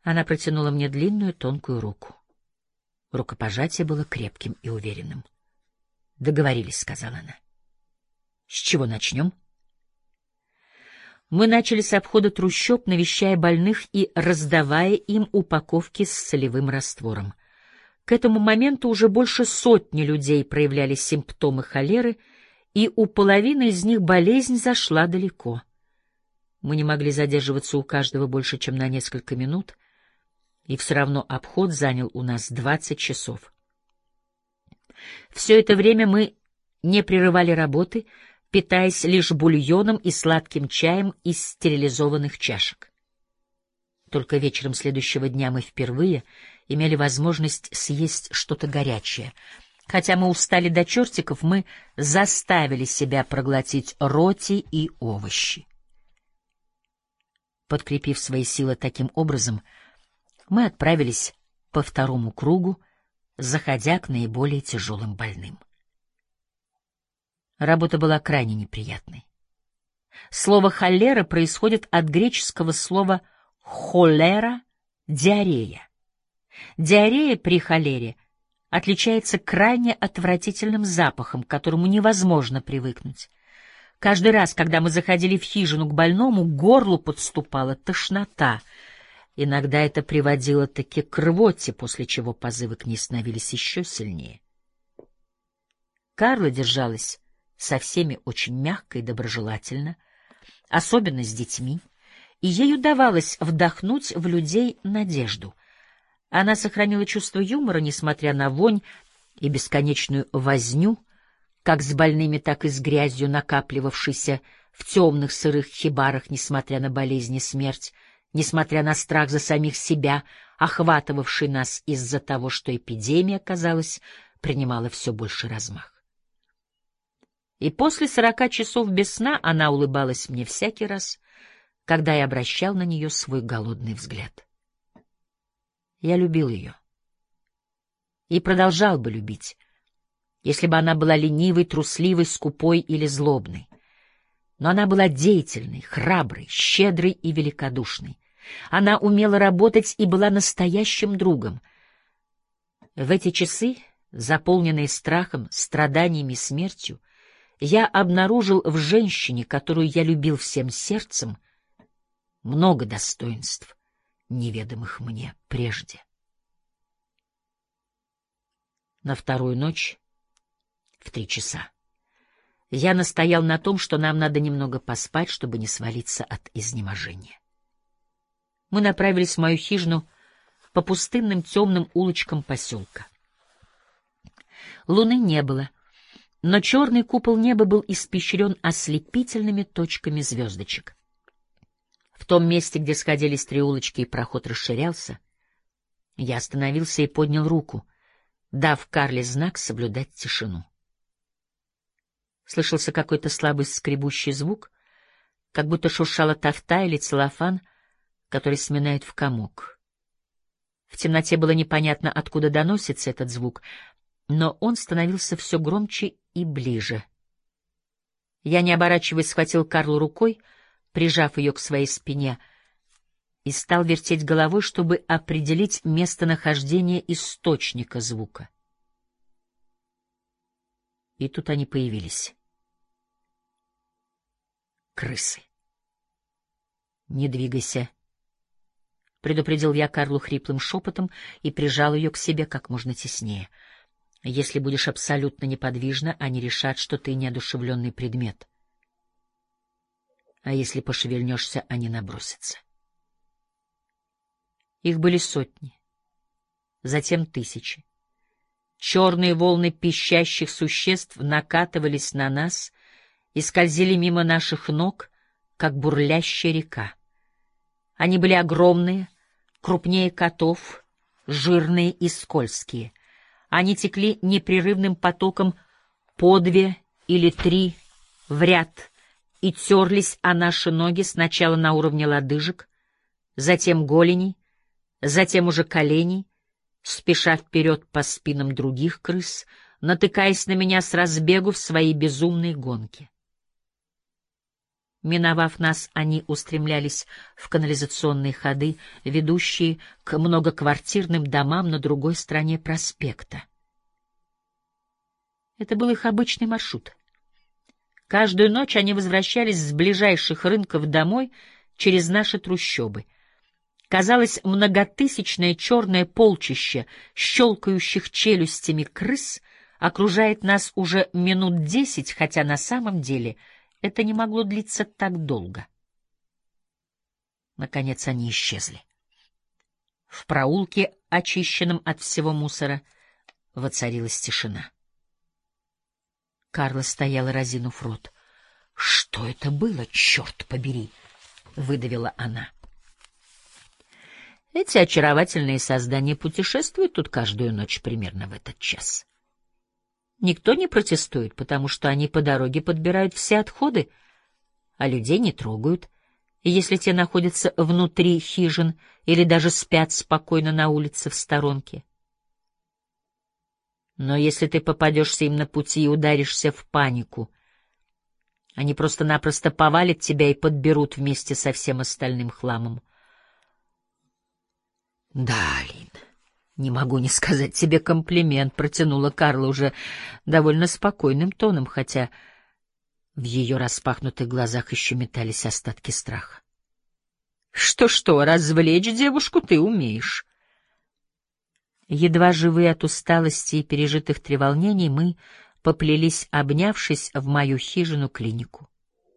Она протянула мне длинную тонкую руку. Рукопожатие было крепким и уверенным. «Договорились», — сказала она. «С чего начнем?» Мы начали с обхода трущоб, навещая больных и раздавая им упаковки с солевым раствором. К этому моменту уже больше сотни людей проявляли симптомы холеры, и у половины из них болезнь зашла далеко. Мы не могли задерживаться у каждого больше, чем на несколько минут, и все равно обход занял у нас 20 часов. Все это время мы не прерывали работы, питаясь лишь бульоном и сладким чаем из стерилизованных чашек. Только вечером следующего дня мы впервые имели возможность съесть что-то горячее. Хотя мы устали до чертиков, мы заставили себя проглотить роти и овощи. Подкрепив свои силы таким образом, мы отправились по второму кругу, заходя к наиболее тяжелым больным. Работа была крайне неприятной. Слово «холера» происходит от греческого слова «холера» — диарея. Диарея при холере отличается крайне отвратительным запахом, к которому невозможно привыкнуть. Каждый раз, когда мы заходили в хижину к больному, к горлу подступала тошнота. Иногда это приводило таки к рвоте, после чего позывы к ней становились еще сильнее. Карла держалась со всеми очень мягко и доброжелательно, особенно с детьми, и ей удавалось вдохнуть в людей надежду. Она сохранила чувство юмора, несмотря на вонь и бесконечную возню, как с больными, так и с грязью, накапливавшейся в темных сырых хибарах, несмотря на болезни и смерть, несмотря на страх за самих себя, охватывавший нас из-за того, что эпидемия, казалось, принимала все больше размах. И после 40 часов без сна она улыбалась мне всякий раз, когда я обращал на нее свой голодный взгляд. Я любил ее. И продолжал бы любить, если бы она была ленивой, трусливой, скупой или злобной. Но она была деятельной, храброй, щедрой и великодушной. Она умела работать и была настоящим другом. В эти часы, заполненные страхом, страданиями и смертью, я обнаружил в женщине, которую я любил всем сердцем, много достоинств, неведомых мне прежде. На вторую ночь, в 3 часа, я настоял на том, что нам надо немного поспать, чтобы не свалиться от изнеможения. Мы направились в мою хижину по пустынным темным улочкам поселка. Луны не было, но черный купол неба был испещрен ослепительными точками звездочек. В том месте, где сходились 3 улочки и проход расширялся, я остановился и поднял руку, дав Карле знак соблюдать тишину. Слышался какой-то слабый скребущий звук, как будто шуршала тафта или целлофан, который сминает в комок. В темноте было непонятно, откуда доносится этот звук, но он становился все громче и ближе. Я, не оборачиваясь, схватил Карлу рукой, прижав ее к своей спине, и стал вертеть головой, чтобы определить местонахождение источника звука. И тут они появились. Крысы. «Не двигайся», — предупредил я Карлу хриплым шепотом и прижал ее к себе как можно теснее. «Если будешь абсолютно неподвижна, они решат, что ты неодушевленный предмет. А если пошевельнешься, они набросятся». Их были сотни, затем 1000. Черные волны пищащих существ накатывались на нас и скользили мимо наших ног, как бурлящая река. Они были огромные, крупнее котов, жирные и скользкие. Они текли непрерывным потоком по 2 или 3 в ряд и терлись о наши ноги сначала на уровне лодыжек, затем голеней, затем уже коленей, спеша вперед по спинам других крыс, натыкаясь на меня с разбегу в своей безумной гонке. Миновав нас, они устремлялись в канализационные ходы, ведущие к многоквартирным домам на другой стороне проспекта. Это был их обычный маршрут. Каждую ночь они возвращались с ближайших рынков домой через наши трущобы. Казалось, многотысячное черное полчище щелкающих челюстями крыс окружает нас уже минут 10, хотя на самом деле это не могло длиться так долго. Наконец они исчезли. В проулке, очищенном от всего мусора, воцарилась тишина. Карла стояла, разинув рот. — Что это было, черт побери? — выдавила она. Эти очаровательные создания путешествуют тут каждую ночь примерно в этот час. Никто не протестует, потому что они по дороге подбирают все отходы, а людей не трогают, и если те находятся внутри хижин или даже спят спокойно на улице в сторонке. Но если ты попадешься им на пути и ударишься в панику, они просто-напросто повалят тебя и подберут вместе со всем остальным хламом. — Да, Лин, не могу не сказать тебе комплимент, — протянула Карла уже довольно спокойным тоном, хотя в ее распахнутых глазах еще метались остатки страха. — Что-что, развлечь девушку ты умеешь. Едва живые от усталости и пережитых треволнений, мы поплелись, обнявшись, в мою хижину-клинику.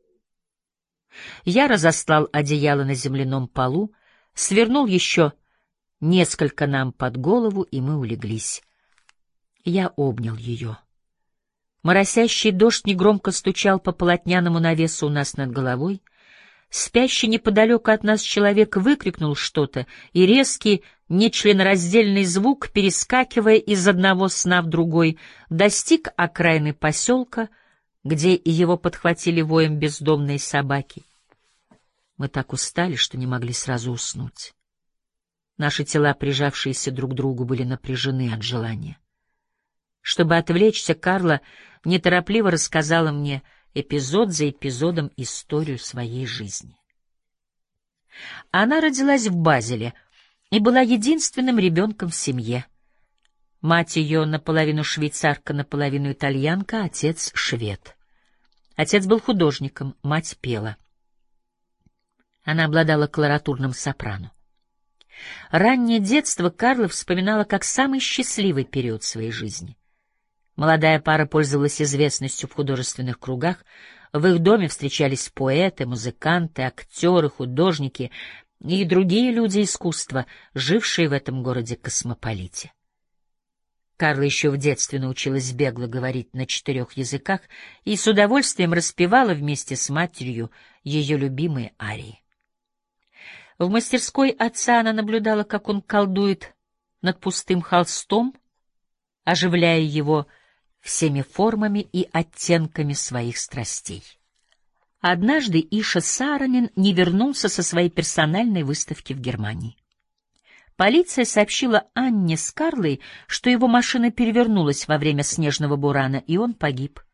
Я разослал одеяло на земляном полу, свернул еще несколько нам под голову, и мы улеглись. Я обнял ее. Моросящий дождь негромко стучал по полотняному навесу у нас над головой. Спящий неподалеку от нас человек выкрикнул что-то, и резкий, нечленораздельный звук, перескакивая из одного сна в другой, достиг окраины поселка, где его подхватили воем бездомные собаки. Мы так устали, что не могли сразу уснуть. Наши тела, прижавшиеся друг к другу, были напряжены от желания. Чтобы отвлечься, Карла неторопливо рассказала мне эпизод за эпизодом историю своей жизни. Она родилась в Базеле и была единственным ребенком в семье. Мать ее наполовину швейцарка, наполовину итальянка, отец — швед. Отец был художником, мать пела. Она обладала колоратурным сопрано. Раннее детство Карла вспоминала как самый счастливый период своей жизни. Молодая пара пользовалась известностью в художественных кругах. В их доме встречались поэты, музыканты, актеры, художники и другие люди искусства, жившие в этом городе-космополите. Карла еще в детстве научилась бегло говорить на 4 языках и с удовольствием распевала вместе с матерью ее любимые арии. В мастерской отца она наблюдала, как он колдует над пустым холстом, оживляя его всеми формами и оттенками своих страстей. Однажды Иша Сааронен не вернулся со своей персональной выставки в Германии. Полиция сообщила Анне с Карлой, что его машина перевернулась во время снежного бурана, и он погиб.